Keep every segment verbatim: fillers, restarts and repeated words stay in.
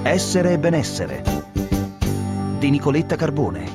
Essere e benessere di Nicoletta Carbone.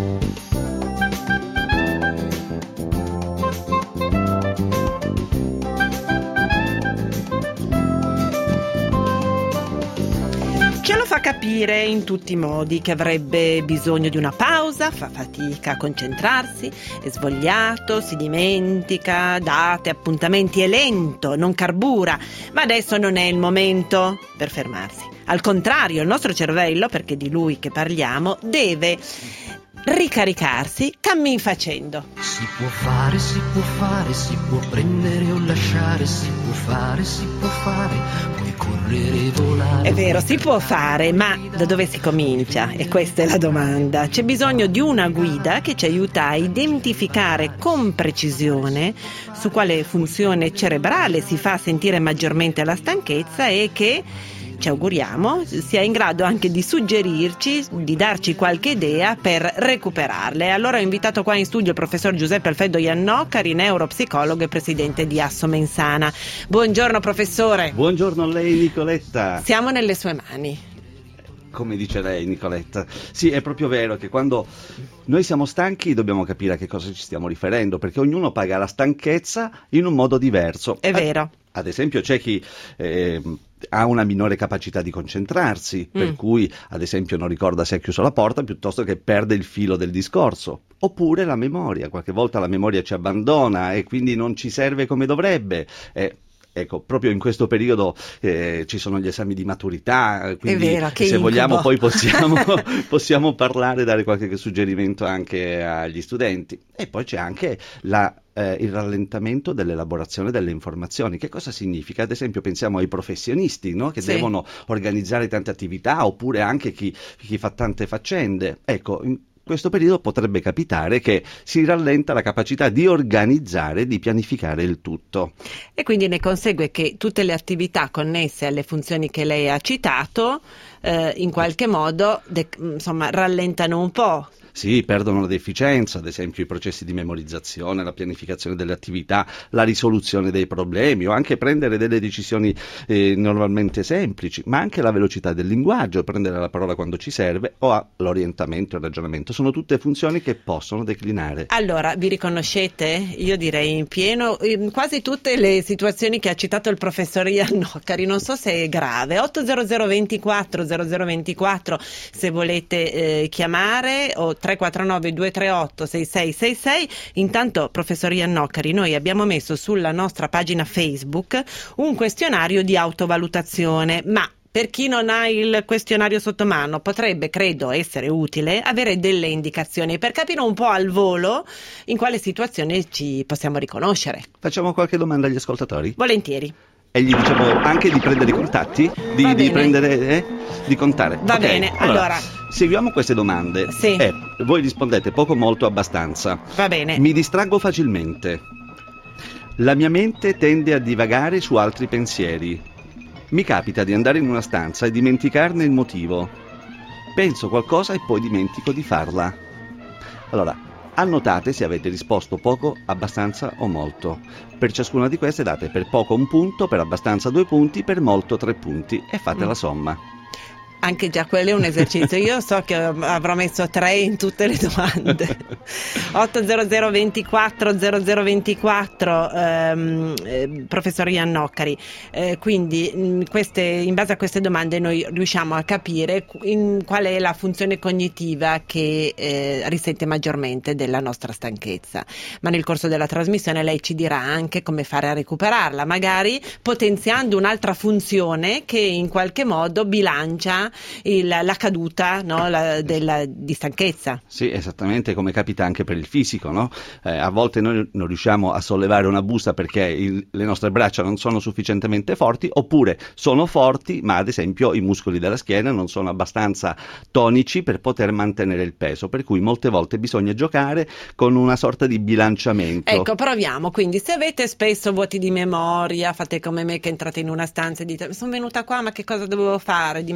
Ce lo fa capire in tutti i modi che avrebbe bisogno di una pausa, fa fatica a concentrarsi, è svogliato, si dimentica, date, appuntamenti, è lento, non carbura, ma adesso non è il momento per fermarsi. Al contrario, il nostro cervello, perché è di lui che parliamo, deve ricaricarsi cammin facendo. Si può fare, si può fare, si può prendere o lasciare, si può fare, si può fare, puoi correre e volare. È vero, si può fare, ma da dove si comincia? E questa è la domanda. C'è bisogno di una guida che ci aiuta a identificare con precisione su quale funzione cerebrale si fa sentire maggiormente la stanchezza e che ci auguriamo sia in grado anche di suggerirci, di darci qualche idea per recuperarle. Allora ho invitato qua in studio il professor Giuseppe Alfredo Iannoccari, neuropsicologo e presidente di Assomensana. Buongiorno professore. Buongiorno a lei Nicoletta. Siamo nelle sue mani. Come dice lei Nicoletta, sì, è proprio vero che quando noi siamo stanchi dobbiamo capire a che cosa ci stiamo riferendo, perché ognuno paga la stanchezza in un modo diverso. È vero. Ad, ad esempio c'è chi eh, ha una minore capacità di concentrarsi, per mm. cui ad esempio non ricorda se ha chiuso la porta piuttosto che perde il filo del discorso. Oppure la memoria, qualche volta la memoria ci abbandona e quindi non ci serve come dovrebbe. Eh, Ecco, proprio in questo periodo eh, ci sono gli esami di maturità, quindi è vero, che se incubo. vogliamo poi possiamo, possiamo parlare, dare qualche suggerimento anche agli studenti. E poi c'è anche la, eh, il rallentamento dell'elaborazione delle informazioni. Che cosa significa? Ad esempio pensiamo ai professionisti, no? Che sì. devono organizzare tante attività, oppure anche chi, chi fa tante faccende. Ecco, in questo periodo potrebbe capitare che si rallenta la capacità di organizzare, di pianificare il tutto. E quindi ne consegue che tutte le attività connesse alle funzioni che lei ha citato eh, in qualche modo de- insomma rallentano un po'. Sì, perdono l'efficienza, ad esempio i processi di memorizzazione, la pianificazione delle attività, la risoluzione dei problemi o anche prendere delle decisioni eh, normalmente semplici, ma anche la velocità del linguaggio, prendere la parola quando ci serve o l'orientamento e il ragionamento. Sono tutte funzioni che possono declinare. Allora, vi riconoscete? Io direi in pieno in quasi tutte le situazioni che ha citato il professor Iannoccari. Non so se è grave. otto zero zero ventiquattro zero zero ventiquattro se volete eh, chiamare o tre quattro nove due tre otto sei sei sei sei. Intanto, professor Iannoccari, noi abbiamo messo sulla nostra pagina Facebook un questionario di autovalutazione, ma per chi non ha il questionario sotto mano potrebbe, credo, essere utile avere delle indicazioni per capire un po' al volo in quale situazione ci possiamo riconoscere. Facciamo qualche domanda agli ascoltatori? Volentieri. E gli diciamo anche di prendere i contatti, di, di prendere, eh, di contare. Va okay. bene, allora, allora seguiamo queste domande. Sì. Eh, voi rispondete poco, molto, abbastanza. Va bene. Mi distraggo facilmente. La mia mente tende a divagare su altri pensieri. Mi capita di andare in una stanza e dimenticarne il motivo. Penso qualcosa e poi dimentico di farla. Allora, annotate se avete risposto poco, abbastanza o molto. Per ciascuna di queste date per poco un punto, per abbastanza due punti, per molto tre punti e fate mm. la somma. Anche già quello è un esercizio. Io so che avrò messo tre in tutte le domande. otto zero zero ventiquattro zero zero ventiquattro ehm, eh, professor Iannoccari, eh, quindi in, queste, in base a queste domande noi riusciamo a capire in, qual è la funzione cognitiva che eh, risente maggiormente della nostra stanchezza, ma nel corso della trasmissione lei ci dirà anche come fare a recuperarla, magari potenziando un'altra funzione che in qualche modo bilancia Il, la caduta, no, la, della, di stanchezza. Sì, esattamente, come capita anche per il fisico, no? Eh, a volte noi non riusciamo a sollevare una busta perché il, le nostre braccia non sono sufficientemente forti, oppure sono forti ma ad esempio i muscoli della schiena non sono abbastanza tonici per poter mantenere il peso, per cui molte volte bisogna giocare con una sorta di bilanciamento. Ecco, proviamo, quindi se avete spesso vuoti di memoria, fate come me che entrate in una stanza e dite sono venuta qua ma che cosa dovevo fare, dimenticate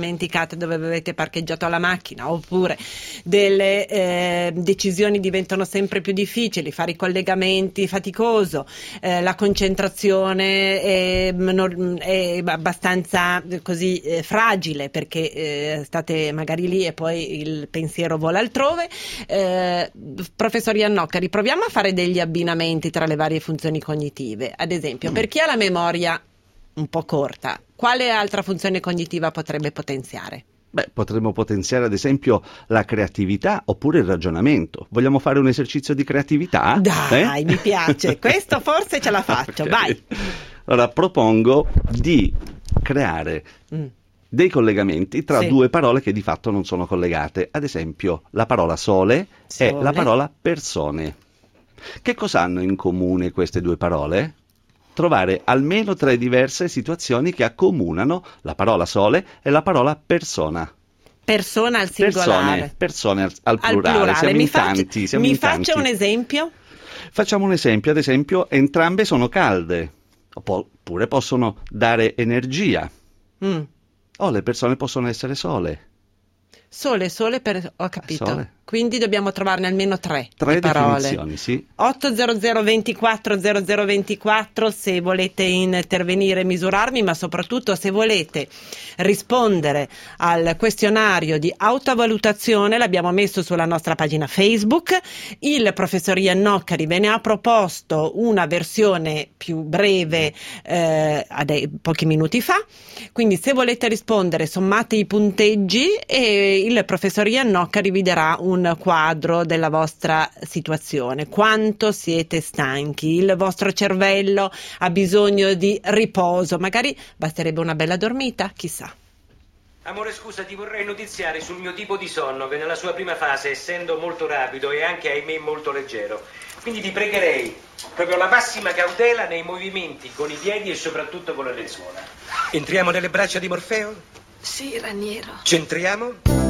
dimenticate dove avete parcheggiato la macchina, oppure delle eh, decisioni diventano sempre più difficili, fare i collegamenti faticoso, eh, la concentrazione è, non, è abbastanza così eh, fragile perché eh, state magari lì e poi il pensiero vola altrove. Eh, professor Iannocca, riproviamo a fare degli abbinamenti tra le varie funzioni cognitive. Ad esempio, per chi ha la memoria un po' corta, quale altra funzione cognitiva potrebbe potenziare? Beh, potremmo potenziare ad esempio la creatività oppure il ragionamento. Vogliamo fare un esercizio di creatività? Dai, eh? mi piace, questo forse ce la faccio, Okay. vai. Allora, propongo di creare Mm. dei collegamenti tra Sì. due parole che di fatto non sono collegate. Ad esempio, la parola sole, Sole. e la parola persone. Che cosa hanno in comune queste due parole? Trovare almeno tre diverse situazioni che accomunano la parola sole e la parola persona. Persona al singolare. Persone, persone al, al Al plurale. plurale. Siamo Mi, in faccia- tanti. Siamo mi in faccia tanti. un esempio? Facciamo un esempio, ad esempio, entrambe sono calde, oppure possono dare energia, Mm. o le persone possono essere sole. Sole, sole, per... ho capito. Sole. Quindi dobbiamo trovarne almeno tre, Tre di parole. definizioni, sì. ottocento ventiquattro zero zero ventiquattro se volete intervenire e misurarmi, ma soprattutto se volete rispondere al questionario di autovalutazione, l'abbiamo messo sulla nostra pagina Facebook. Il professor Iannocca ve ne ha proposto una versione più breve eh, ade- pochi minuti fa, quindi se volete rispondere sommate i punteggi e il professor Iannocca vi darà un quadro della vostra situazione. Quanto siete stanchi? Il vostro cervello ha bisogno di riposo, magari basterebbe una bella dormita, chissà. Amore, scusa, ti vorrei notiziare sul mio tipo di sonno che nella sua prima fase, essendo molto rapido e anche, ahimè, molto leggero. Quindi ti pregherei proprio la massima cautela nei movimenti con i piedi e soprattutto con le lenzuola. Entriamo nelle braccia di Morfeo? Sì, Raniero. Centriamo?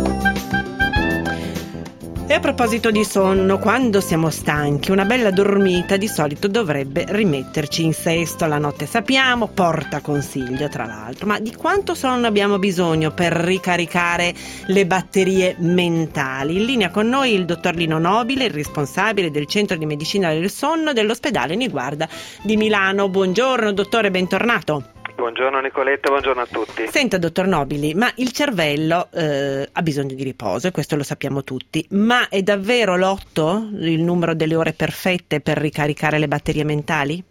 E a proposito di sonno, quando siamo stanchi, una bella dormita di solito dovrebbe rimetterci in sesto la notte. Sappiamo, porta consiglio tra l'altro, ma di quanto sonno abbiamo bisogno per ricaricare le batterie mentali? In linea con noi il dottor Lino Nobile, il responsabile del Centro di Medicina del Sonno dell'ospedale Niguarda di Milano. Buongiorno dottore, bentornato. Buongiorno Nicoletta, buongiorno a tutti. Senta dottor Nobili, ma il cervello eh, ha bisogno di riposo e questo lo sappiamo tutti, ma è davvero l'otto il numero delle ore perfette per ricaricare le batterie mentali?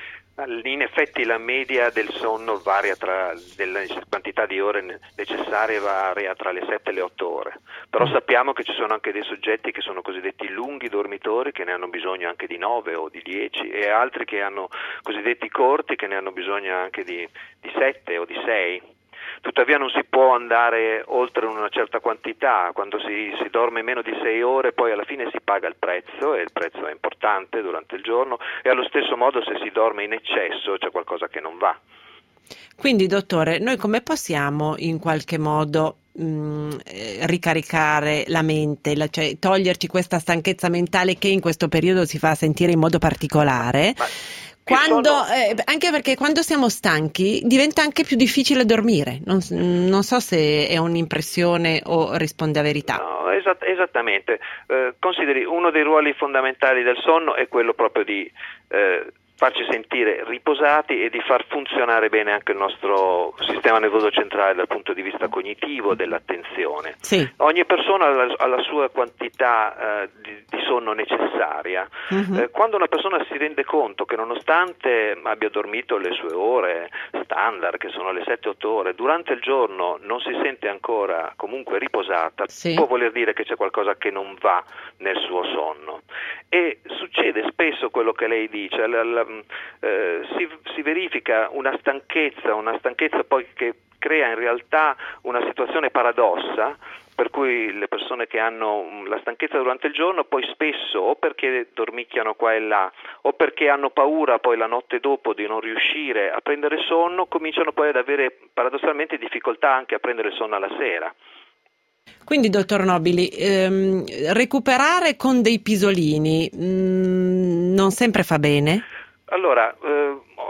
In effetti la media del sonno varia tra della quantità di ore necessarie varia tra le sette e le otto ore, però sappiamo che ci sono anche dei soggetti che sono cosiddetti lunghi dormitori che ne hanno bisogno anche di nove o di dieci e altri che hanno cosiddetti corti che ne hanno bisogno anche di, di sette o di sei. Tuttavia non si può andare oltre una certa quantità, quando si, si dorme meno di sei ore poi alla fine si paga il prezzo e il prezzo è importante durante il giorno e allo stesso modo se si dorme in eccesso c'è qualcosa che non va. Quindi dottore, noi come possiamo in qualche modo mh, eh, ricaricare la mente, la, cioè toglierci questa stanchezza mentale che in questo periodo si fa sentire in modo particolare? Ma Quando, sonno... eh, anche perché quando siamo stanchi diventa anche più difficile dormire, non, non so se è un'impressione o risponde a verità. No, esatt- esattamente, eh, consideri uno dei ruoli fondamentali del sonno è quello proprio di eh, farci sentire riposati e di far funzionare bene anche il nostro sistema nervoso centrale dal punto di vista cognitivo, dell'attenzione. Sì. Ogni persona ha la, ha la sua quantità eh, di, di sonno necessaria. Mhm. Eh, quando una persona si rende conto che nonostante abbia dormito le sue ore standard, che sono le sette otto ore, durante il giorno non si sente ancora comunque riposata, Sì. può voler dire che c'è qualcosa che non va nel suo sonno. E succede spesso quello che lei dice, la, la, eh, si, si verifica una stanchezza, una stanchezza poi che crea in realtà una situazione paradossa, per cui le persone che hanno la stanchezza durante il giorno poi spesso o perché dormicchiano qua e là o perché hanno paura poi la notte dopo di non riuscire a prendere sonno, cominciano poi ad avere paradossalmente difficoltà anche a prendere sonno alla sera. Quindi, dottor Nobili, ehm, recuperare con dei pisolini mh, non sempre fa bene? Allora, eh,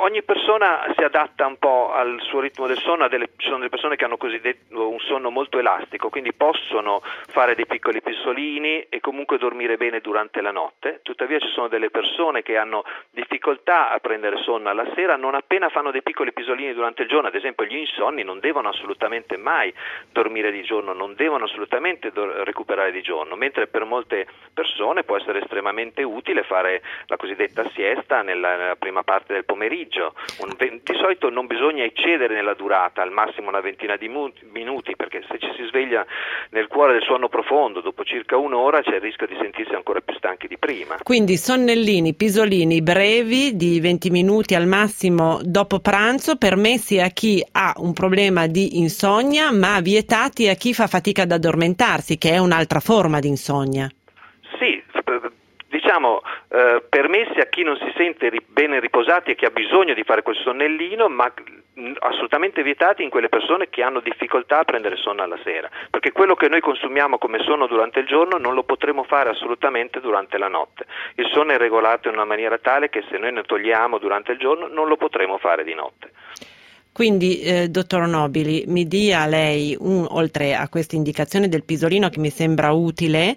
ogni persona si adatta un po' al suo ritmo del sonno, delle, ci sono delle persone che hanno cosiddetto un sonno molto elastico, quindi possono fare dei piccoli pissolini e comunque dormire bene durante la notte. Tuttavia ci sono delle persone che hanno difficoltà a prendere sonno alla sera non appena fanno dei piccoli pisolini durante il giorno. Ad esempio gli insonni non devono assolutamente mai dormire di giorno, non devono assolutamente do- recuperare di giorno, mentre per molte persone può essere estremamente utile fare la cosiddetta siesta nella, nella prima parte del pomeriggio. Un, di solito non bisogna eccedere nella durata, al massimo una ventina di mu- minuti, perché se ci si sveglia nel cuore del sonno profondo dopo circa un'ora c'è il rischio di sentirsi ancora più stanchi di prima. Quindi sonnellini, pisolini brevi di venti minuti al massimo dopo pranzo, permessi a chi ha un problema di insonnia, ma vietati a chi fa fatica ad addormentarsi, che è un'altra forma di insonnia. Sì, diciamo eh, permessi a chi non si sente ri- bene riposati e che ha bisogno di fare quel sonnellino, ma mh, assolutamente vietati in quelle persone che hanno difficoltà a prendere sonno alla sera, perché quello che noi consumiamo come sonno durante il giorno non lo potremo fare assolutamente durante la notte. Il sonno è regolato in una maniera tale che se noi ne togliamo durante il giorno non lo potremo fare di notte. Quindi, eh, dottor Nobili, mi dia lei, un, oltre a questa indicazione del pisolino che mi sembra utile,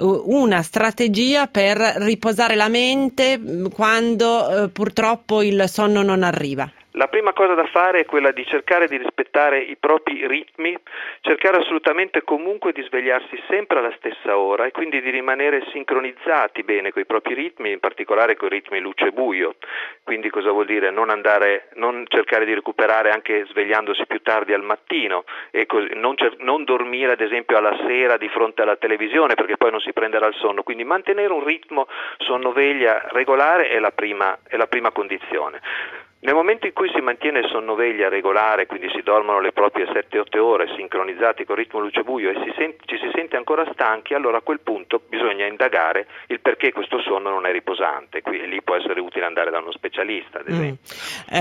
una strategia per riposare la mente quando eh, purtroppo il sonno non arriva. La prima cosa da fare è quella di cercare di rispettare i propri ritmi, cercare assolutamente comunque di svegliarsi sempre alla stessa ora e quindi di rimanere sincronizzati bene con i propri ritmi, in particolare con i ritmi luce e buio. Quindi cosa vuol dire? Non andare, non cercare di recuperare anche svegliandosi più tardi al mattino e così, non, cer- non dormire ad esempio alla sera di fronte alla televisione perché poi non si prenderà il sonno. Quindi mantenere un ritmo sonno-veglia regolare è la prima, è la prima condizione. Nel momento in cui si mantiene il sonno-veglia regolare, quindi si dormono le proprie sette otto ore sincronizzati con il ritmo luce-buio e si sent- ci si sente ancora stanchi, allora a quel punto bisogna indagare il perché questo sonno non è riposante. Qui, lì può essere utile andare da uno specialista, ad esempio. Mm.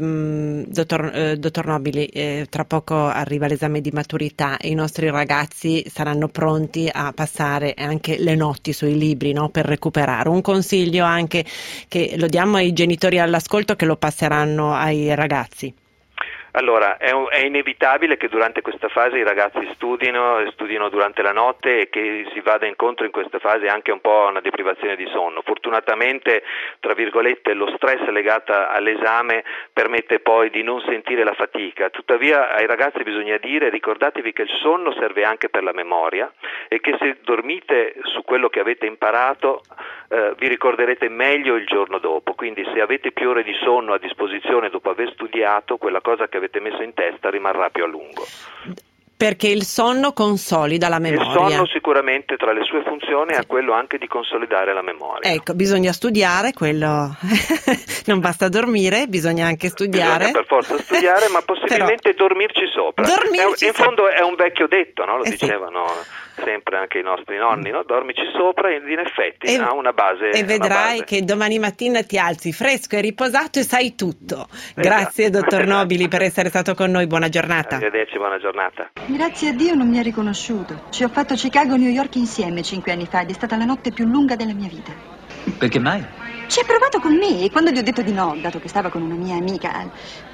Eh, dottor, eh, dottor Nobili, eh, tra poco arriva l'esame di maturità e i nostri ragazzi saranno pronti a passare anche le notti sui libri, no? Per recuperare. Un consiglio anche che lo diamo ai genitori all'ascolto che lo passeranno ai ragazzi. Allora, è, un, è inevitabile che durante questa fase i ragazzi studino, studino durante la notte e che si vada incontro in questa fase anche un po' a una deprivazione di sonno. Fortunatamente, tra virgolette, lo stress legato all'esame permette poi di non sentire la fatica. Tuttavia ai ragazzi bisogna dire: ricordatevi che il sonno serve anche per la memoria e che se dormite su quello che avete imparato eh, vi ricorderete meglio il giorno dopo. Quindi se avete più ore di sonno a disposizione dopo aver studiato, quella cosa che avete messo in testa rimarrà più a lungo. Perché il sonno consolida la memoria. Il sonno sicuramente tra le sue funzioni sì. ha quello anche di consolidare la memoria. Ecco, bisogna studiare, quello non basta dormire, bisogna anche studiare. Bisogna per forza studiare, ma possibilmente Però... dormirci sopra. Dormirci è, in fondo è un vecchio detto, no? Lo eh dicevano sì. sempre anche i nostri nonni, no? Dormici sopra, in effetti e, ha una base. E vedrai base. che domani mattina ti alzi fresco e riposato e sai tutto. Esatto. Grazie dottor Nobili per essere stato con noi, buona giornata. Arrivederci, buona giornata. Grazie a Dio non mi ha riconosciuto. Ci ho fatto Chicago e New York insieme cinque anni fa ed è stata la notte più lunga della mia vita. Perché mai? Ci ha provato con me e quando gli ho detto di no, dato che stava con una mia amica...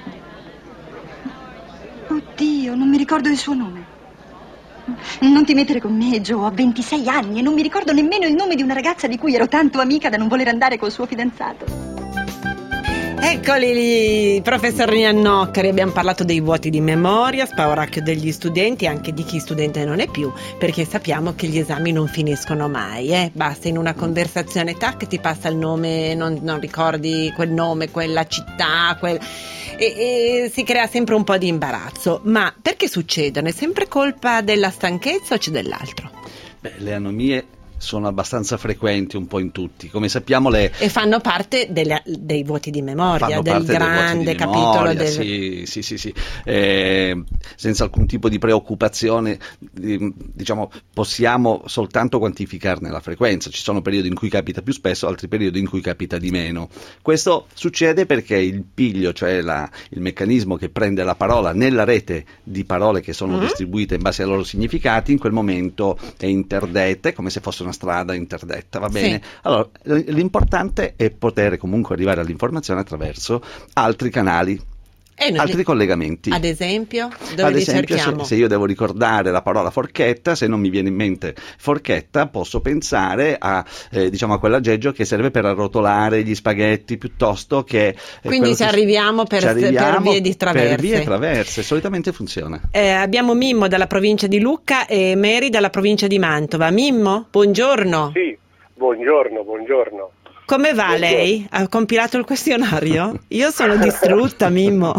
Oddio, non mi ricordo il suo nome. Non ti mettere con me, Joe, ho ventisei anni e non mi ricordo nemmeno il nome di una ragazza di cui ero tanto amica da non voler andare col suo fidanzato. Eccoli lì, professor Iannoccari, abbiamo parlato dei vuoti di memoria, spauracchio degli studenti, anche di chi studente non è più, perché sappiamo che gli esami non finiscono mai, eh? Basta in una conversazione, tac, ti passa il nome, non, non ricordi quel nome, quella città, quel... E, e si crea sempre un po' di imbarazzo. Ma perché succedono? È sempre colpa della stanchezza o c'è dell'altro? Beh, le anomie sono abbastanza frequenti un po' in tutti, come sappiamo le... E fanno parte delle, dei vuoti di memoria, fanno del grande di capitolo memoria, del... sì, sì, sì, sì. Eh, senza alcun tipo di preoccupazione, diciamo, possiamo soltanto quantificarne la frequenza. Ci sono periodi in cui capita più spesso, altri periodi in cui capita di meno. Questo succede perché il piglio, cioè la, il meccanismo che prende la parola nella rete di parole che sono mm-hmm. distribuite in base ai loro significati, in quel momento è interdette, come se fossero una strada interdetta, va bene? Sì. Allora, l'importante è poter comunque arrivare all'informazione attraverso altri canali. E noi Altri li- collegamenti. Ad esempio, dove Ad li esempio, se, cerchiamo? se io devo ricordare la parola forchetta, se non mi viene in mente forchetta, posso pensare a, eh, diciamo, a quell'aggeggio che serve per arrotolare gli spaghetti piuttosto che... eh, Quindi quello ci che- arriviamo per, ci arriviamo per vie di traverse. Per vie traverse, solitamente funziona. Eh, abbiamo Mimmo dalla provincia di Lucca e Mary dalla provincia di Mantova. Mimmo, buongiorno. Sì, buongiorno, buongiorno. Come va Buongiorno. lei? Ha compilato il questionario? Io sono distrutta, Mimmo.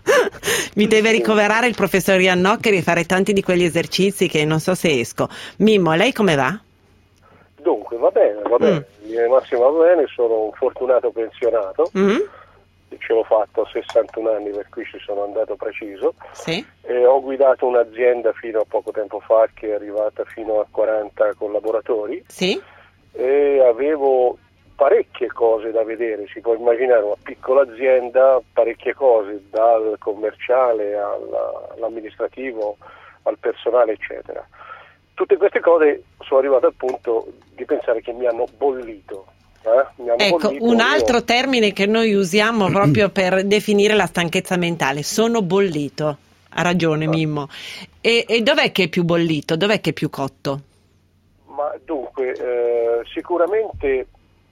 Mi deve ricoverare il professor Iannoccheri e fare tanti di quegli esercizi che non so se esco. Mimmo, lei come va? Dunque, va bene, va bene, Mm. in linea di massima va bene, sono un fortunato pensionato, Mm? ce l'ho fatto a sessantuno anni, per cui ci sono andato preciso, Sì? e ho guidato un'azienda fino a poco tempo fa che è arrivata fino a quaranta collaboratori Sì? e avevo parecchie cose da vedere, si può immaginare una piccola azienda, parecchie cose, dal commerciale alla- all'amministrativo, al personale, eccetera. Tutte queste cose sono arrivate al punto di pensare che mi hanno bollito. eh? Mi hanno Ecco, bollito, un io- altro termine che noi usiamo proprio per definire la stanchezza mentale, sono bollito. Ha ragione, Mimmo. E, e dov'è che è più bollito? Dov'è che è più cotto? Ma dunque, eh, sicuramente,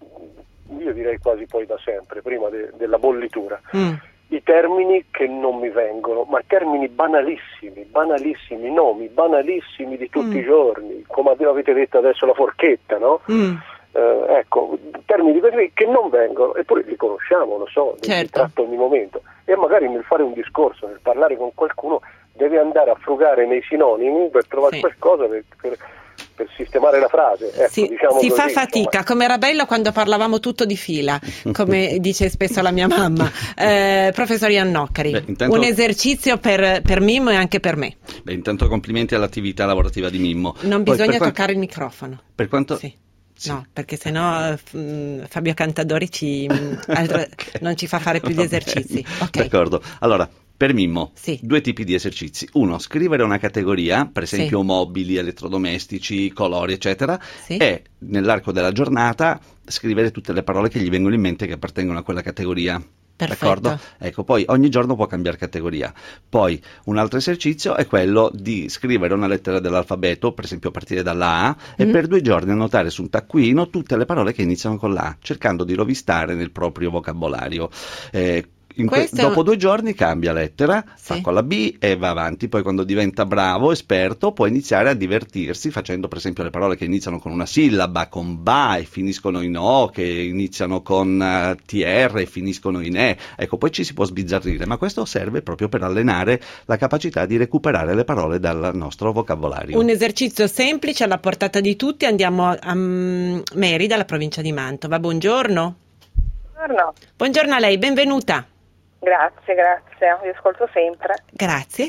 io direi quasi poi da sempre, prima de- della bollitura, Mm. i termini che non mi vengono, ma termini banalissimi, banalissimi, nomi banalissimi di tutti Mm. i giorni, come avete detto adesso la forchetta, no? Mm. Eh, ecco, termini così che non vengono, eppure li conosciamo, lo so, li Certo. tratto ogni momento, e magari nel fare un discorso, nel parlare con qualcuno, deve andare a frugare nei sinonimi per trovare Sì. qualcosa per, per, per sistemare la frase. Ecco, Si, diciamo si così, fa insomma. fatica, come era bello quando parlavamo tutto di fila, come dice spesso la mia mamma. Eh, professor Iannoccheri, Beh, intanto- un esercizio per, per Mimmo e anche per me. Beh, intanto complimenti all'attività lavorativa di Mimmo. Non Poi, bisogna per quanto- toccare il microfono. Per quanto... Sì. Sì. No, perché sennò eh, f- mh, Fabio Cantadori ci, mh, altre- Ok. non ci fa fare più gli Va esercizi. bene. Ok. D'accordo. Allora, per Mimmo, Sì. due tipi di esercizi. Uno, scrivere una categoria, per esempio Sì. mobili, elettrodomestici, colori, eccetera, Sì. e nell'arco della giornata scrivere tutte le parole che gli vengono in mente che appartengono a quella categoria. Perfetto. D'accordo? Ecco, poi ogni giorno può cambiare categoria. Poi un altro esercizio è quello di scrivere una lettera dell'alfabeto, per esempio a partire dalla A, e Mm. per due giorni annotare su un taccuino tutte le parole che iniziano con la A, cercando di rovistare nel proprio vocabolario. Eh, in que- Questo è un- dopo due giorni cambia lettera, Sì. fa con la B e va avanti. Poi quando diventa bravo, esperto, può iniziare a divertirsi facendo per esempio le parole che iniziano con una sillaba, con ba e finiscono in O, che iniziano con eh, T R e finiscono in E. Ecco, poi ci si può sbizzarrire, ma questo serve proprio per allenare la capacità di recuperare le parole dal nostro vocabolario. Un esercizio semplice alla portata di tutti. Andiamo a, a mm, Mary dalla provincia di Mantova. Buongiorno. Buongiorno, Buongiorno a lei, benvenuta. grazie, grazie, vi ascolto sempre. Grazie.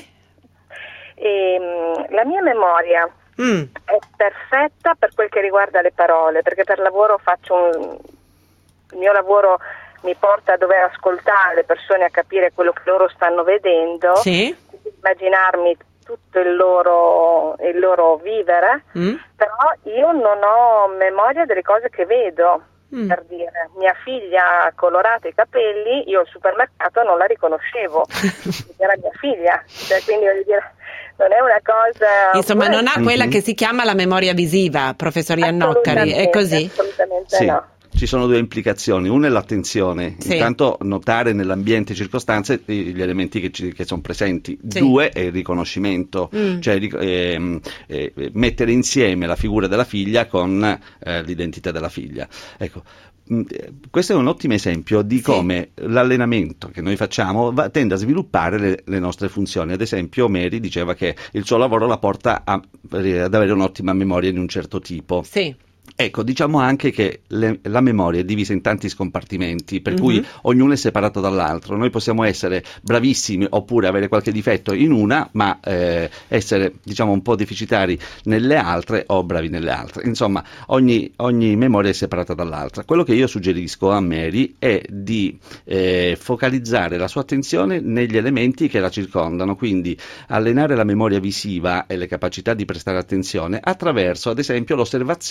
E, mh, la mia memoria Mm. è perfetta per quel che riguarda le parole, perché per lavoro faccio un... il mio lavoro mi porta a dover ascoltare le persone, a capire quello che loro stanno vedendo, Sì. immaginarmi tutto il loro, il loro vivere, Mm. però io non ho memoria delle cose che vedo. Mm. Per dire, mia figlia ha colorato i capelli, io al supermercato non la riconoscevo, era mia figlia, cioè, quindi voglio dire, non è una cosa... Insomma, non ha quella Mhm. che si chiama la memoria visiva, professor Iannoccheri, è Assolutamente, così? Assolutamente Sì. no. Ci sono due implicazioni, una è l'attenzione, Sì. intanto notare nell'ambiente e circostanze gli elementi che, ci- che sono presenti, Sì. due è il riconoscimento, Mm. cioè ric- ehm, eh, mettere insieme la figura della figlia con eh, l'identità della figlia. Ecco, mh, eh, questo è un ottimo esempio di Sì. come l'allenamento che noi facciamo va- tende a sviluppare le, le nostre funzioni. Ad esempio Mary diceva che il suo lavoro la porta a- ad avere un'ottima memoria di un certo tipo. Sì. Ecco, diciamo anche che le- la memoria è divisa in tanti scompartimenti, per Mhm. cui ognuno è separato dall'altro. Noi possiamo essere bravissimi oppure avere qualche difetto in una, ma eh, essere, diciamo, un po' deficitari nelle altre o bravi nelle altre. Insomma, ogni, ogni memoria è separata dall'altra. Quello che io suggerisco a Mary è di eh, focalizzare la sua attenzione negli elementi che la circondano, quindi allenare la memoria visiva e le capacità di prestare attenzione attraverso, ad esempio, l'osservazione di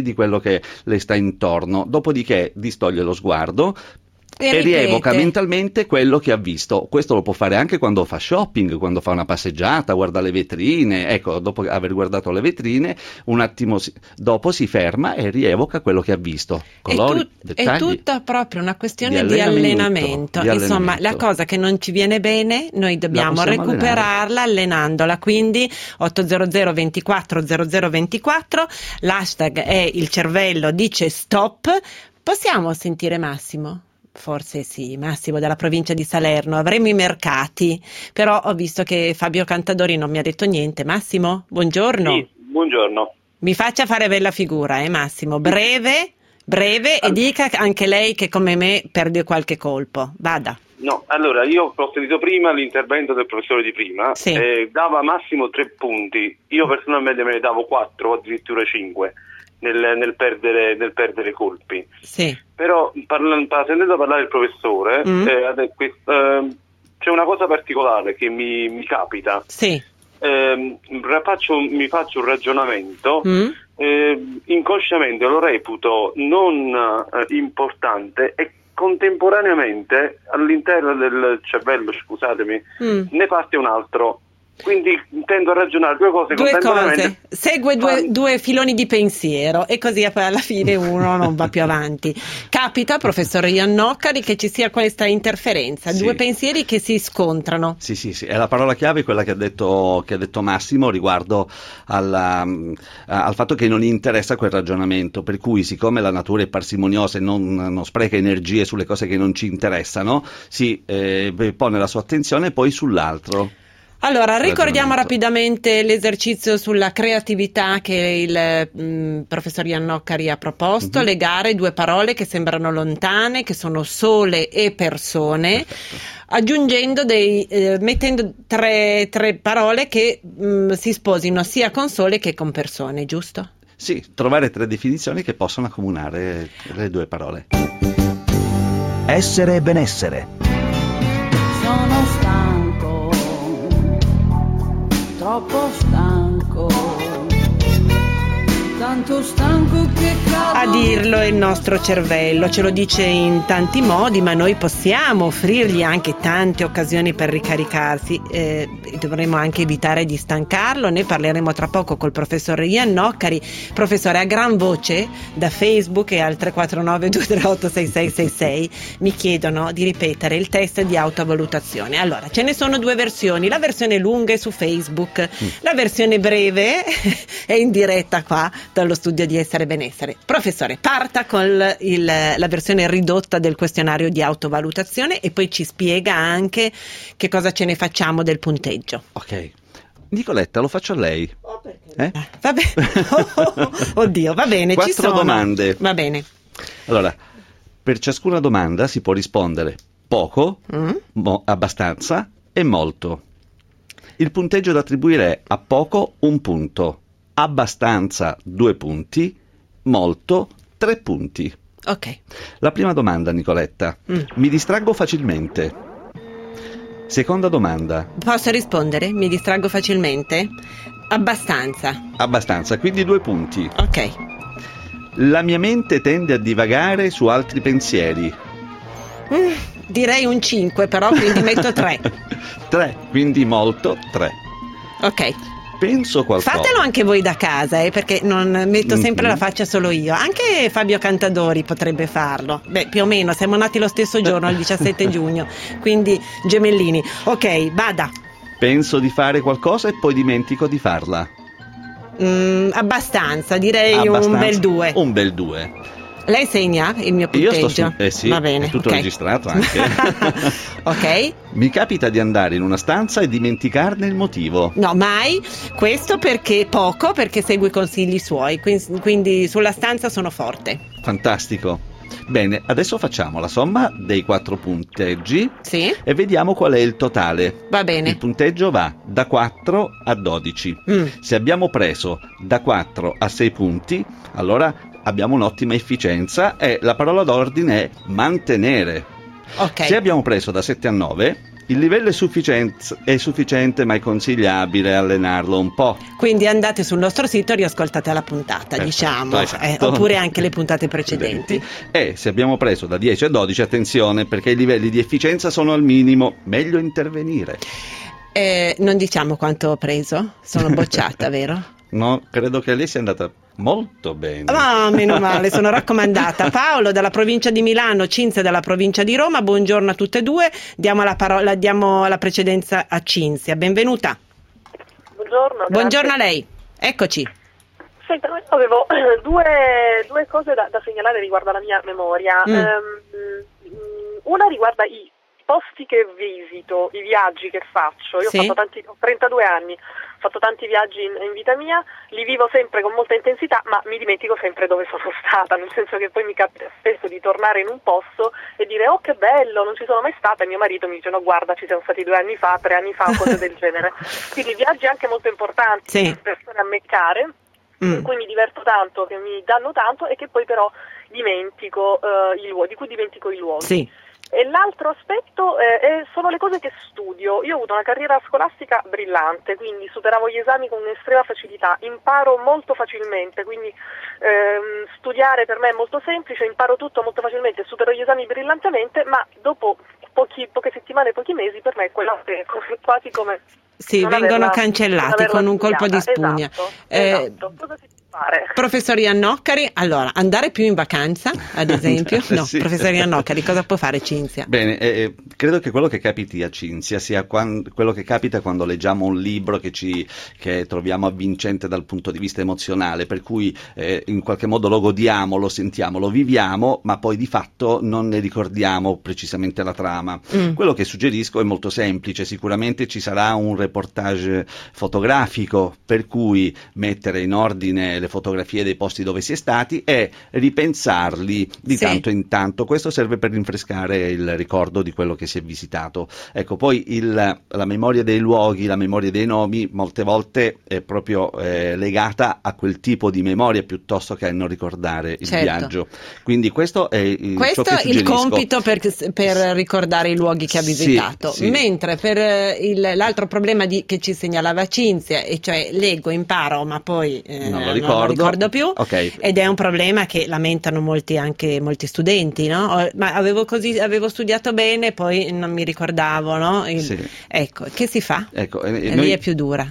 di quello che le sta intorno, dopodiché distoglie lo sguardo e, e ripete. rievoca mentalmente quello che ha visto. Questo lo può fare anche quando fa shopping, quando fa una passeggiata, guarda le vetrine. Ecco, dopo aver guardato le vetrine, un attimo si, dopo si ferma e rievoca quello che ha visto. Colori, è, tut- dettagli. è tutta proprio una questione Di di allenamento, allenamento. di Insomma, allenamento. la cosa che non ci viene bene, noi dobbiamo possiamo recuperarla allenandola. Quindi ottocento ventiquattro zero zero ventiquattro, l'hashtag è il cervello dice stop. Possiamo sentire Massimo? Forse sì, Massimo dalla provincia di Salerno. Avremo i mercati, però ho visto che Fabio Cantadori non mi ha detto niente. Massimo, buongiorno. Sì, buongiorno. Mi faccia fare bella figura, eh Massimo, breve, breve e dica anche lei che come me perde qualche colpo. Vada. No, allora io ho sentito prima l'intervento del professore di prima, Sì. eh, dava massimo tre punti, io personalmente me ne davo quattro o addirittura cinque nel, nel, perdere, nel perdere colpi. Sì. Però parla, par- sentendo parlare il professore, Mm. eh, ade- quest- eh, c'è una cosa particolare che mi, mi capita. Sì. Eh, faccio, mi faccio un ragionamento, Mm. eh, inconsciamente lo reputo non eh, importante e contemporaneamente all'interno del cervello, scusatemi, Mm. ne parte un altro. Quindi tendo a ragionare due cose Due contemporaneamente. cose, segue due, due filoni di pensiero e così poi alla fine uno non va più avanti. Capita, professore Iannoccari, che ci sia questa interferenza, Sì. due pensieri che si scontrano. Sì, sì, sì, è la parola chiave quella che ha detto, che ha detto Massimo riguardo alla, mm, al fatto che non gli interessa quel ragionamento, per cui siccome la natura è parsimoniosa e non, non spreca energie sulle cose che non ci interessano, si eh, pone la sua attenzione poi sull'altro. Allora, ricordiamo Ragionamento. rapidamente l'esercizio sulla creatività che il mh, professor Iannoccari ha proposto, Mhm. legare due parole che sembrano lontane, che sono sole e persone, aggiungendo dei, eh, mettendo tre, tre parole che mh, si sposino sia con sole che con persone, giusto? Sì, trovare tre definizioni che possono accomunare le due parole. Essere e benessere. Sono stanco, troppo stanco, tanto stanco che cado. A dirlo è il nostro cervello, ce lo dice in tanti modi, ma noi possiamo offrirgli anche tante occasioni per ricaricarsi. Eh, dovremmo anche evitare di stancarlo. Ne parleremo tra poco col professore Iannoccari. Professore, a gran voce da Facebook e al tre quattro nove due tre otto sei sei sei sei mi chiedono di ripetere il test di autovalutazione. Allora, ce ne sono due versioni: la versione lunga è su Facebook, mm. la versione breve è in diretta qua dallo studio di Essere Benessere. Professore, parta con il, la versione ridotta del questionario di autovalutazione e poi ci spiega anche che cosa ce ne facciamo del punteggio. Ok. Nicoletta, lo faccio a lei. Oh, perché? Eh? Va bene. Oh, oddio, va bene, Quattro ci sono. domande. Va bene. Allora, per ciascuna domanda si può rispondere poco, Mm. mo- abbastanza e molto. Il punteggio da attribuire è a poco un punto, abbastanza due punti, molto tre punti. Ok. La prima domanda, Nicoletta. Mm. Mi distraggo facilmente. Seconda domanda. Posso rispondere? Mi distraggo facilmente? Abbastanza. Abbastanza, quindi due punti. Ok. La mia mente tende a divagare su altri pensieri. Mm, direi un cinque, però quindi metto tre. tre, quindi molto tre. Ok. Penso qualcosa. Fatelo anche voi da casa, eh, perché non metto sempre Mhm. la faccia solo io. Anche Fabio Cantadori potrebbe farlo. Beh, più o meno, siamo nati lo stesso giorno, il diciassette giugno, quindi gemellini. Ok, vada. Penso di fare qualcosa e poi dimentico di farla. Mm, abbastanza, direi Abbastanza. un bel due. Un bel due. Lei segna il mio Io punteggio? sto su- eh sì, Va bene, è tutto ok. registrato anche. Ok. Mi capita di andare in una stanza e dimenticarne il motivo. No, mai. Questo perché poco, perché seguo i consigli suoi, quindi, quindi sulla stanza sono forte. Fantastico. Bene, adesso facciamo la somma dei quattro punteggi Sì, e vediamo qual è il totale. va bene. Il punteggio va da quattro a dodici. Mm. Se abbiamo preso da quattro a sei punti, allora abbiamo un'ottima efficienza e la parola d'ordine è mantenere. Ok. Se abbiamo preso da sette a nove, Il livello è sufficiente, è sufficiente, ma è consigliabile allenarlo un po'. Quindi andate sul nostro sito e riascoltate la puntata, Perfetto, diciamo, esatto. eh, oppure anche le puntate precedenti. E se abbiamo preso da dieci a dodici, attenzione, perché i livelli di efficienza sono al minimo, meglio intervenire. Eh, non diciamo quanto ho preso, sono bocciata, vero? No, credo che lei sia andata molto bene. Ah, meno male, sono raccomandata. Paolo dalla provincia di Milano, Cinzia dalla provincia di Roma, buongiorno a tutte e due. Diamo la parola, diamo la precedenza a Cinzia. Benvenuta. Buongiorno. Buongiorno a grazie. lei. Eccoci. Senta, avevo due, due cose da, da segnalare riguardo alla mia memoria. Mm. Um, una riguarda i posti che visito, i viaggi che faccio. Io Sì. ho fatto tanti, ho trentadue anni, ho fatto tanti viaggi in, in vita mia, li vivo sempre con molta intensità, ma mi dimentico sempre dove sono stata, nel senso che poi mi capita spesso di tornare in un posto e dire oh che bello, non ci sono mai stata, e mio marito mi dice no guarda ci siamo stati due anni fa, tre anni fa, cose del genere. Quindi viaggi anche molto importanti, Sì. per persone a me care, Mm. in cui mi diverto tanto, che mi danno tanto e che poi però dimentico eh, i luoghi, di cui dimentico i luoghi. Sì. E l'altro aspetto eh, è- sono le cose che studio. Io ho avuto una carriera scolastica brillante, quindi superavo gli esami con un'estrema facilità, imparo molto facilmente, quindi ehm, studiare per me è molto semplice, imparo tutto molto facilmente, supero gli esami brillantemente, ma dopo pochi, poche settimane, pochi mesi, per me quello è quasi come... Sì, non vengono averla- cancellati non averla con un colpo di studiata. spugna. Esatto, Eh, esatto. Cosa si può fare? Professor Iannoccari, allora, andare più in vacanza, ad esempio? No, Sì. professor Iannoccari, cosa può fare Cinzia? Bene, eh, credo che quello che capiti a Cinzia sia quan- quello che capita quando leggiamo un libro che, ci, che troviamo avvincente dal punto di vista emozionale, per cui eh, in qualche modo lo godiamo, lo sentiamo, lo viviamo, ma poi di fatto non ne ricordiamo precisamente la trama. Mm. Quello che suggerisco è molto semplice, sicuramente ci sarà un reportage fotografico, per cui mettere in ordine le fotografie dei posti dove si è stati e ripensarli di Sì. tanto in tanto. Questo serve per rinfrescare il ricordo di quello che si è visitato. Ecco, poi il, la memoria dei luoghi, la memoria dei nomi, molte volte è proprio eh, legata a quel tipo di memoria piuttosto che a non ricordare il Certo. viaggio. Quindi questo è il, Questo ciò che è il suggerisco. compito per, per ricordare i luoghi che ha Sì, visitato, sì. mentre per eh, il- l'altro problema di- che ci segnalava Cinzia, e cioè leggo, imparo, ma poi eh, Non lo non ricordo. lo ricordo più, Ok. ed è un problema che lamentano molti anche molti studenti, no? Oh, ma avevo così avevo studiato bene, poi non mi ricordavo, no? Il- Sì. Ecco, che si fa? Ecco, e- e E noi- lì è più dura.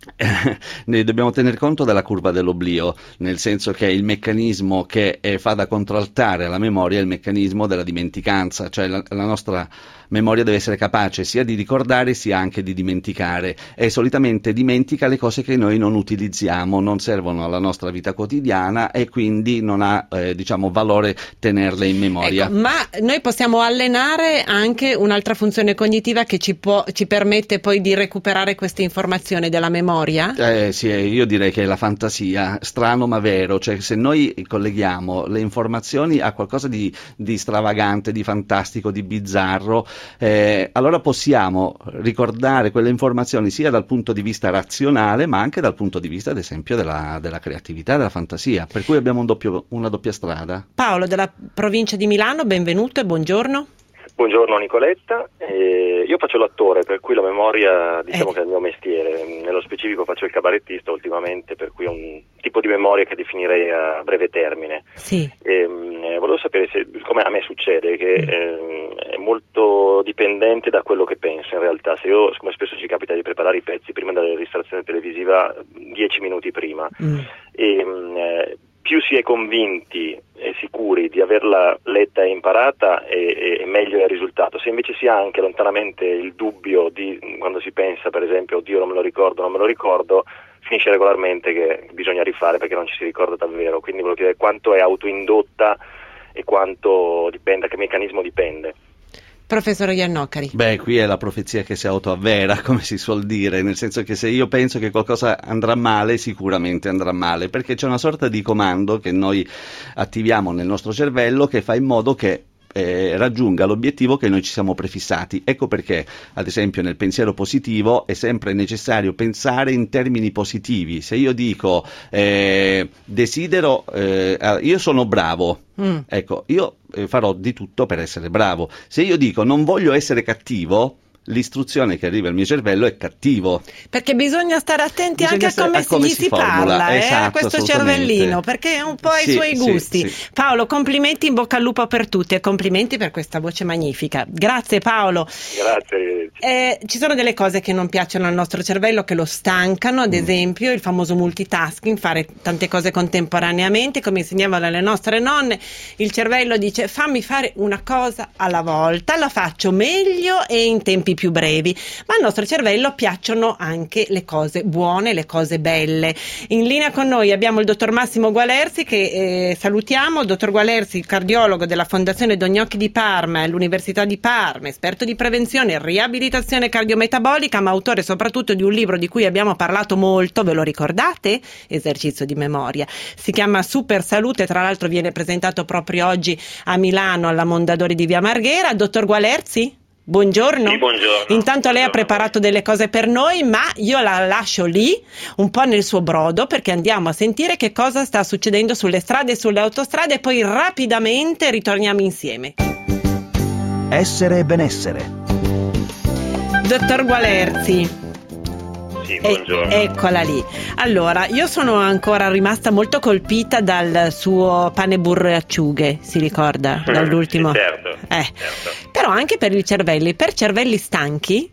ne dobbiamo tener conto della curva dell'oblio, nel senso che il meccanismo che eh, fa da contraltare alla memoria è il meccanismo della dimenticanza, cioè la, la nostra memoria deve essere capace sia di ricordare sia anche di dimenticare, e solitamente dimentica le cose che noi non utilizziamo, non servono alla nostra vita quotidiana e quindi non ha eh, diciamo valore tenerle in memoria. Ecco, ma noi possiamo allenare anche un'altra funzione cognitiva che ci, può, ci permette poi di recuperare queste informazioni della memoria? Eh, sì, eh, io direi che è la fantasia, strano ma vero, cioè se noi colleghiamo le informazioni a qualcosa di, di stravagante, di fantastico, di bizzarro, eh, allora possiamo ricordare quelle informazioni sia dal punto di vista razionale ma anche dal punto di vista ad esempio della, della creatività, della fantasia, per cui abbiamo un doppio, una doppia strada. Paolo della provincia di Milano, benvenuto e buongiorno. Buongiorno Nicoletta, eh, io faccio l'attore, per cui la memoria diciamo Eh. che è il mio mestiere, nello specifico faccio il cabarettista ultimamente, per cui è un tipo di memoria che definirei a breve termine. Sì. Ehm, eh, volevo sapere se, come a me succede, che ehm, è molto dipendente da quello che penso in realtà. Se io, come spesso ci capita di preparare i pezzi prima della registrazione televisiva, dieci minuti prima, Mm. ehm, eh, più si è convinti e sicuri di averla letta e imparata e, e meglio è il risultato. Se invece si ha anche lontanamente il dubbio di quando si pensa per esempio oddio non me lo ricordo, non me lo ricordo, finisce regolarmente che bisogna rifare perché non ci si ricorda davvero. Quindi volevo chiedere quanto è autoindotta e quanto dipende, da che meccanismo dipende. Professor Iannoccari. Beh, qui è la profezia che si autoavvera, come si suol dire, nel senso che se io penso che qualcosa andrà male, sicuramente andrà male, perché c'è una sorta di comando che noi attiviamo nel nostro cervello che fa in modo che eh, raggiunga l'obiettivo che noi ci siamo prefissati. Ecco perché, ad esempio, nel pensiero positivo è sempre necessario pensare in termini positivi. Se io dico eh, desidero, eh, io sono bravo, Mm. ecco, io eh, farò di tutto per essere bravo. Se io dico non voglio essere cattivo, l'istruzione che arriva al mio cervello è cattivo. Perché bisogna stare attenti Bisogna anche a come, a come gli si si formula. parla, eh, Esatto, a questo assolutamente. cervellino, perché è un po' ai Sì, suoi sì, gusti. sì. Paolo, complimenti, in bocca al lupo per tutti e complimenti per questa voce magnifica. Grazie Paolo. Grazie, arrivederci. Eh, ci sono delle cose che non piacciono al nostro cervello, che lo stancano, ad esempio il famoso multitasking, fare tante cose contemporaneamente, come insegnavano le nostre nonne. Il cervello dice: fammi fare una cosa alla volta, la faccio meglio e in tempi più brevi. Ma al nostro cervello piacciono anche le cose buone, le cose belle. In linea con noi abbiamo il dottor Massimo Gualerzi, che eh, salutiamo. Dottor Gualerzi, cardiologo della Fondazione Dognocchi di Parma, all'Università di Parma, esperto di prevenzione e riabilitazione cardiometabolica, ma autore soprattutto di un libro di cui abbiamo parlato molto, ve lo ricordate? Esercizio di memoria. Si chiama Super Salute, tra l'altro viene presentato proprio oggi a Milano alla Mondadori di Via Marghera. Dottor Gualerzi? Buongiorno. Sì, buongiorno. Intanto lei ha preparato delle cose per noi, ma io la lascio lì, un po' nel suo brodo, perché andiamo a sentire che cosa sta succedendo sulle strade e sulle autostrade e poi rapidamente ritorniamo insieme. Essere e benessere. Dottor Gualerzi. Sì, buongiorno. E- eccola lì. Allora, io sono ancora rimasta molto colpita dal suo pane burro e acciughe, si ricorda? Dall'ultimo. Sì, certo, Eh. certo. Però anche per i cervelli, per cervelli stanchi,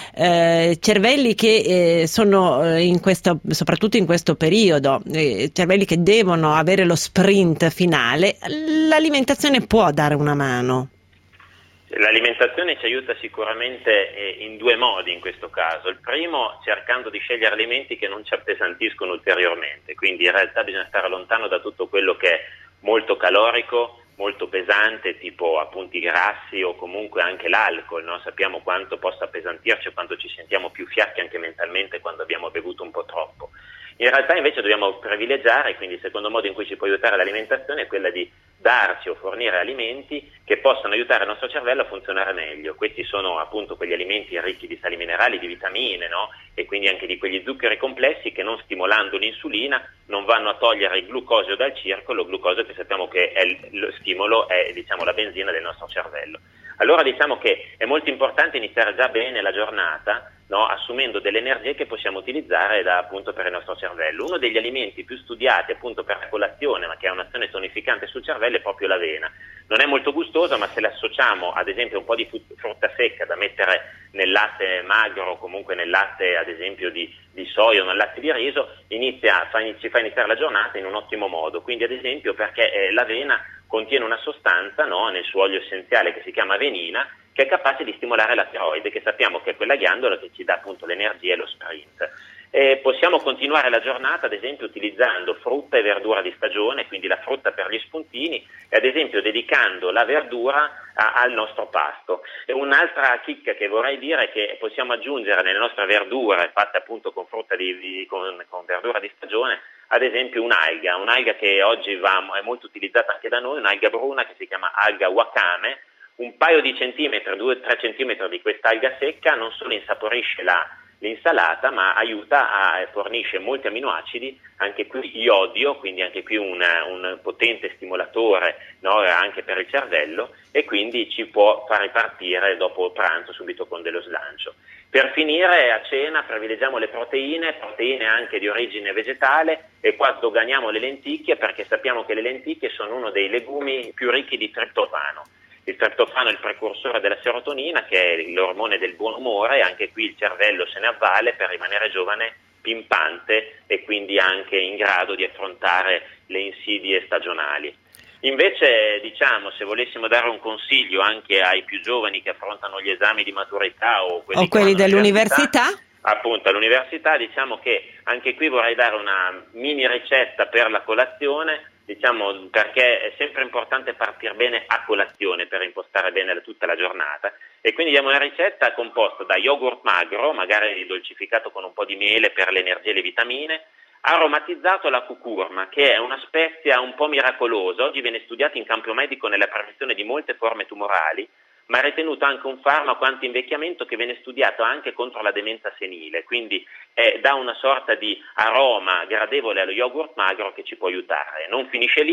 eh, cervelli che eh, sono eh, in questo, soprattutto in questo periodo, eh, cervelli che devono avere lo sprint finale, l'alimentazione può dare una mano. L'alimentazione ci aiuta sicuramente eh, in due modi in questo caso. Il primo, cercando di scegliere alimenti che non ci appesantiscono ulteriormente, quindi in realtà bisogna stare lontano da tutto quello che è molto calorico, molto pesante, tipo appunti grassi o comunque anche l'alcol, no? Sappiamo quanto possa appesantirci, quanto ci sentiamo più fiacchi anche mentalmente quando abbiamo bevuto un po' troppo. In realtà invece dobbiamo privilegiare, quindi il secondo modo in cui ci può aiutare l'alimentazione è quella di darci o fornire alimenti che possano aiutare il nostro cervello a funzionare meglio. Questi sono appunto quegli alimenti ricchi di sali minerali, di vitamine, no? E quindi anche di quegli zuccheri complessi che, non stimolando l'insulina, non vanno a togliere il glucosio dal circolo, il glucosio che sappiamo che è il, lo stimolo, è diciamo la benzina del nostro cervello. Allora diciamo che è molto importante iniziare già bene la giornata, no? Assumendo delle energie che possiamo utilizzare da, appunto per il nostro cervello. Uno degli alimenti più studiati appunto per la colazione, ma che ha un'azione tonificante sul cervello, è proprio l'avena. Non è molto gustosa, ma se la associamo ad esempio a un po' di frutta secca da mettere nel latte magro o comunque nel latte ad esempio di, di soia o nel latte di riso, inizia, fa, ci fa iniziare la giornata in un ottimo modo. Quindi ad esempio perché eh, l'avena contiene una sostanza, no, nel suo olio essenziale che si chiama avenina, che è capace di stimolare la tiroide, che sappiamo che è quella ghiandola che ci dà appunto l'energia e lo sprint. E possiamo continuare la giornata ad esempio utilizzando frutta e verdura di stagione, quindi la frutta per gli spuntini, e ad esempio dedicando la verdura a, al nostro pasto. E un'altra chicca che vorrei dire è che possiamo aggiungere nelle nostre verdure fatte appunto con frutta di, di con, con verdura di stagione, ad esempio un'alga, un'alga che oggi va, è molto utilizzata anche da noi, un'alga bruna che si chiama alga wakame. Un paio di centimetri, due o tre centimetri di questa alga secca non solo insaporisce la, l'insalata, ma aiuta a fornisce molti aminoacidi, anche qui iodio, quindi anche qui un, un potente stimolatore, no, anche per il cervello, e quindi ci può far ripartire dopo pranzo subito con dello slancio. Per finire, a cena privilegiamo le proteine, proteine anche di origine vegetale, e qua sdoganiamo le lenticchie perché sappiamo che le lenticchie sono uno dei legumi più ricchi di triptofano. Il triptofano è il precursore della serotonina, che è l'ormone del buon umore, e anche qui il cervello se ne avvale per rimanere giovane, pimpante e quindi anche in grado di affrontare le insidie stagionali. Invece, diciamo, se volessimo dare un consiglio anche ai più giovani che affrontano gli esami di maturità o quelli, o quelli dell'università, appunto all'università, diciamo che anche qui vorrei dare una mini ricetta per la colazione, diciamo, perché è sempre importante partire bene a colazione per impostare bene tutta la giornata, e quindi diamo una ricetta composta da yogurt magro, magari dolcificato con un po' di miele per le energie e le vitamine, aromatizzato alla cucurma, che è una spezia un po' miracolosa. Oggi viene studiata in campo medico nella prevenzione di molte forme tumorali, ma è ritenuto anche un farmaco anti-invecchiamento che viene studiato anche contro la demenza senile, quindi eh, dà una sorta di aroma gradevole allo yogurt magro che ci può aiutare. Non finisce lì,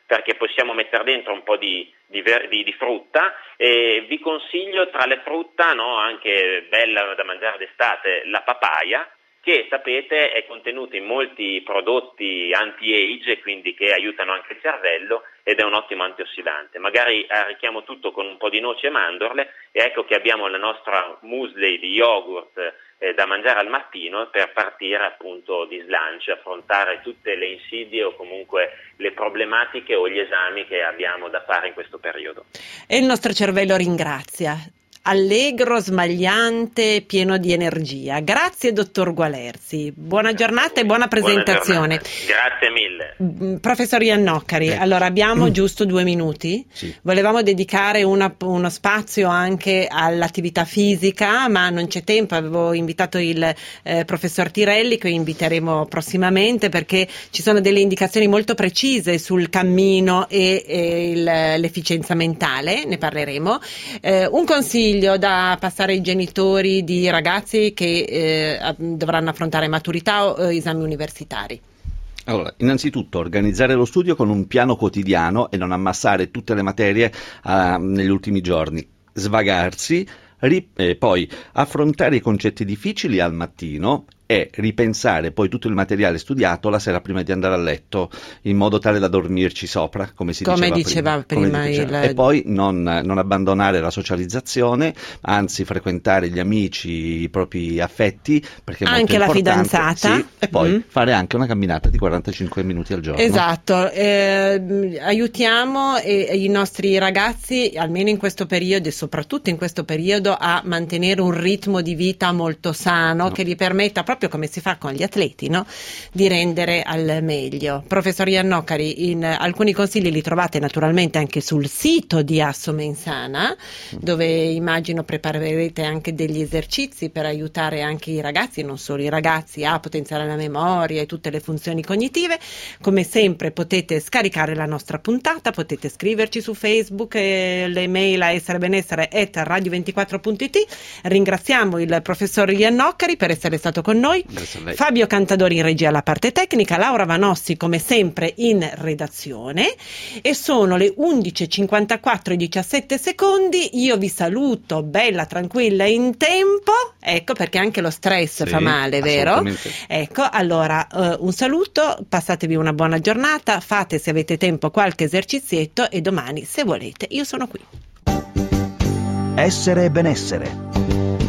perché possiamo mettere dentro un po' di, di, ver- di, di frutta, e vi consiglio tra le frutta, no, anche bella da mangiare d'estate, la papaya, che sapete è contenuta in molti prodotti anti-age, quindi che aiutano anche il cervello, ed è un ottimo antiossidante. Magari arricchiamo tutto con un po' di noci e mandorle, e ecco che abbiamo la nostra muesli di yogurt eh, da mangiare al mattino per partire appunto di slancio, affrontare tutte le insidie o comunque le problematiche o gli esami che abbiamo da fare in questo periodo. E il nostro cervello ringrazia. Allegro, smagliante, pieno di energia. Grazie dottor Gualerzi, buona giornata e buona presentazione. Buona Grazie mille. Professor Iannoccari, Eh. allora abbiamo mm. giusto due minuti. Sì. Volevamo dedicare una, uno spazio anche all'attività fisica, ma non c'è tempo. Avevo invitato il eh, professor Tirelli, che inviteremo prossimamente, perché ci sono delle indicazioni molto precise sul cammino e, e il, l'efficienza mentale, ne parleremo. Eh, un consiglio da passare ai genitori di ragazzi che eh, dovranno affrontare maturità o eh, esami universitari. Allora, innanzitutto organizzare lo studio con un piano quotidiano e non ammassare tutte le materie uh, negli ultimi giorni, svagarsi, ri- eh, poi affrontare i concetti difficili al mattino e ripensare poi tutto il materiale studiato la sera prima di andare a letto, in modo tale da dormirci sopra, come si come diceva, diceva prima. prima, Come diceva. il... E poi non, non abbandonare la socializzazione, anzi frequentare gli amici, i propri affetti, perché è anche molto la importante. fidanzata. Sì, e poi Mm. fare anche una camminata di quarantacinque minuti al giorno. Esatto, eh, aiutiamo eh, i nostri ragazzi, almeno in questo periodo e soprattutto in questo periodo, a mantenere un ritmo di vita molto sano, no. che gli permetta, proprio come si fa con gli atleti, no? di rendere al meglio. Professor Iannoccari, in alcuni consigli li trovate naturalmente anche sul sito di Assomensana, dove immagino preparerete anche degli esercizi per aiutare anche i ragazzi, non solo i ragazzi, a potenziare la memoria e tutte le funzioni cognitive. Come sempre potete scaricare la nostra puntata, potete scriverci su Facebook, e le mail a esserebenessere chiocciola radio ventiquattro punto it. Ringraziamo il professor Iannoccari per essere stato con noi, Fabio Cantadori in regia alla parte tecnica, Laura Vanossi come sempre in redazione, e sono le undici e cinquantaquattro e diciassette secondi. Io vi saluto bella tranquilla in tempo, ecco, perché anche lo stress Sì, fa male, vero? assolutamente. Ecco, allora uh, un saluto, passatevi una buona giornata, fate se avete tempo qualche esercizietto, e domani se volete io sono qui. Essere e benessere.